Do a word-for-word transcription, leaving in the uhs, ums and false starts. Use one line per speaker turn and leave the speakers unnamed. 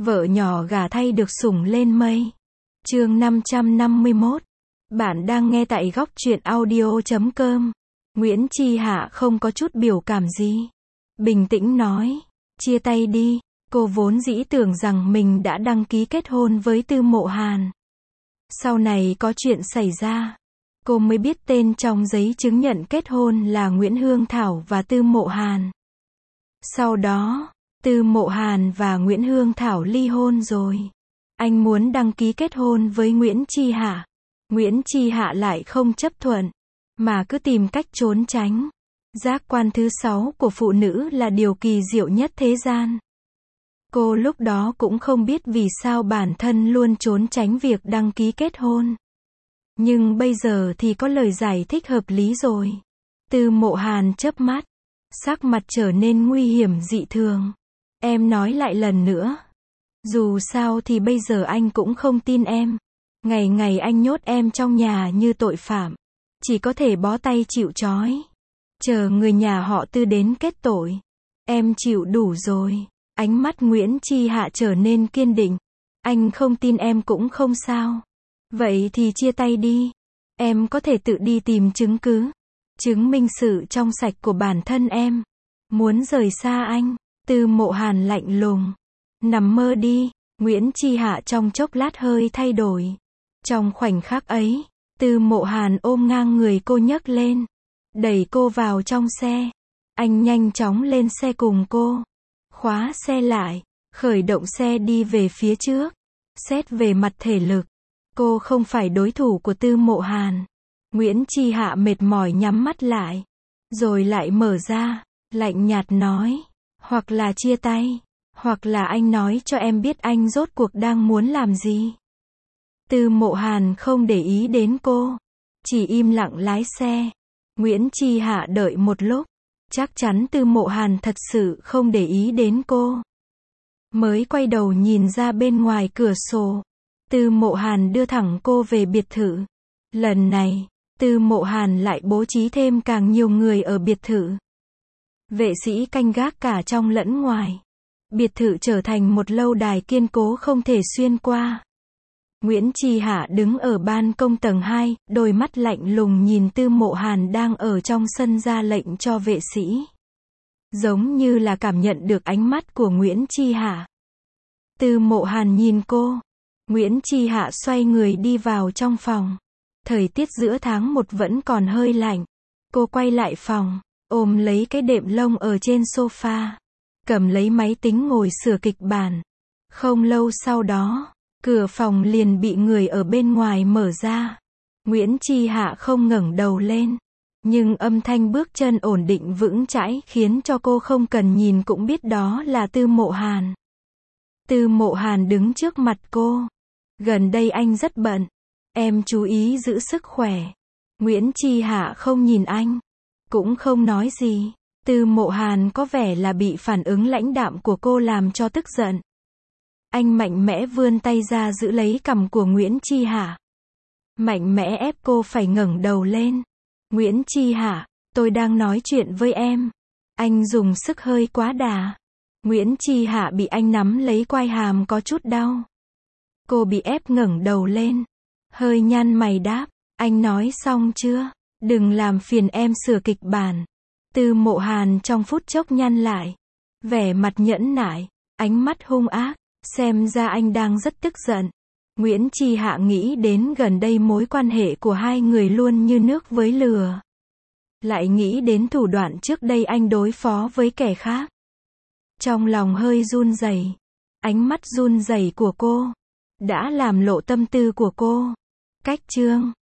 Vợ nhỏ gả thay được sủng lên mây. Chương năm trăm năm mươi mốt. Bạn đang nghe tại góc truyện audio chấm com. Nguyễn Chi Hạ không có chút biểu cảm gì. Bình tĩnh nói, chia tay đi. Cô vốn dĩ tưởng rằng mình đã đăng ký kết hôn với Tư Mộ Hàn. Sau này có chuyện xảy ra, cô mới biết tên trong giấy chứng nhận kết hôn là Nguyễn Hương Thảo và Tư Mộ Hàn. Sau đó, Tư Mộ Hàn và Nguyễn Hương Thảo ly hôn rồi. Anh muốn đăng ký kết hôn với Nguyễn Chi Hạ. Nguyễn Chi Hạ lại không chấp thuận, mà cứ tìm cách trốn tránh. Giác quan thứ sáu của phụ nữ là điều kỳ diệu nhất thế gian. Cô lúc đó cũng không biết vì sao bản thân luôn trốn tránh việc đăng ký kết hôn. Nhưng bây giờ thì có lời giải thích hợp lý rồi. Tư Mộ Hàn chớp mắt, sắc mặt trở nên nguy hiểm dị thường. Em nói lại lần nữa. Dù sao thì bây giờ anh cũng không tin em. Ngày ngày anh nhốt em trong nhà như tội phạm. Chỉ có thể bó tay chịu trói. Chờ người nhà họ Tư đến kết tội. Em chịu đủ rồi. Ánh mắt Nguyễn Chi Hạ trở nên kiên định. Anh không tin em cũng không sao. Vậy thì chia tay đi. Em có thể tự đi tìm chứng cứ. Chứng minh sự trong sạch của bản thân em. Muốn rời xa anh. Tư Mộ Hàn lạnh lùng. Nằm mơ đi. Nguyễn Chi Hạ trong chốc lát hơi thay đổi. Trong khoảnh khắc ấy, Tư Mộ Hàn ôm ngang người cô nhấc lên. Đẩy cô vào trong xe. Anh nhanh chóng lên xe cùng cô. Khóa xe lại. Khởi động xe đi về phía trước. Xét về mặt thể lực, cô không phải đối thủ của Tư Mộ Hàn. Nguyễn Chi Hạ mệt mỏi nhắm mắt lại. Rồi lại mở ra. Lạnh nhạt nói. Hoặc là chia tay. Hoặc là anh nói cho em biết anh rốt cuộc đang muốn làm gì. Tư Mộ Hàn không để ý đến cô. Chỉ im lặng lái xe. Nguyễn Chi Hạ đợi một lúc. Chắc chắn Tư Mộ Hàn thật sự không để ý đến cô. Mới quay đầu nhìn ra bên ngoài cửa sổ. Tư Mộ Hàn đưa thẳng cô về biệt thự. Lần này, Tư Mộ Hàn lại bố trí thêm càng nhiều người ở biệt thự. Vệ sĩ canh gác cả trong lẫn ngoài. Biệt thự trở thành một lâu đài kiên cố không thể xuyên qua. Nguyễn Chi Hạ đứng ở ban công tầng hai, đôi mắt lạnh lùng nhìn Tư Mộ Hàn đang ở trong sân ra lệnh cho vệ sĩ. Giống như là cảm nhận được ánh mắt của Nguyễn Chi Hạ. Tư Mộ Hàn nhìn cô. Nguyễn Chi Hạ xoay người đi vào trong phòng. Thời tiết giữa tháng một vẫn còn hơi lạnh. Cô quay lại phòng, ôm lấy cái đệm lông ở trên sofa. Cầm lấy máy tính ngồi sửa kịch bản. Không lâu sau đó, cửa phòng liền bị người ở bên ngoài mở ra. Nguyễn Chi Hạ không ngẩng đầu lên. Nhưng âm thanh bước chân ổn định vững chãi khiến cho cô không cần nhìn cũng biết đó là Tư Mộ Hàn. Tư Mộ Hàn đứng trước mặt cô. Gần đây anh rất bận. Em chú ý giữ sức khỏe. Nguyễn Chi Hạ không nhìn anh. Cũng không nói gì. Tư Mộ Hàn có vẻ là bị phản ứng lãnh đạm của cô làm cho tức giận. Anh mạnh mẽ vươn tay ra giữ lấy cằm của Nguyễn Chi Hạ. Mạnh mẽ ép cô phải ngẩng đầu lên. Nguyễn Chi Hạ, tôi đang nói chuyện với em. Anh dùng sức hơi quá đà. Nguyễn Chi Hạ bị anh nắm lấy quai hàm có chút đau. Cô bị ép ngẩng đầu lên. Hơi nhăn mày đáp, anh nói xong chưa? Đừng làm phiền em sửa kịch bản. Tư Mộ Hàn trong phút chốc nhăn lại. Vẻ mặt nhẫn nại, ánh mắt hung ác. Xem ra anh đang rất tức giận. Nguyễn Chi Hạ nghĩ đến gần đây mối quan hệ của hai người luôn như nước với lửa. Lại nghĩ đến thủ đoạn trước đây anh đối phó với kẻ khác. Trong lòng hơi run rẩy. Ánh mắt run rẩy của cô đã làm lộ tâm tư của cô. Cách chương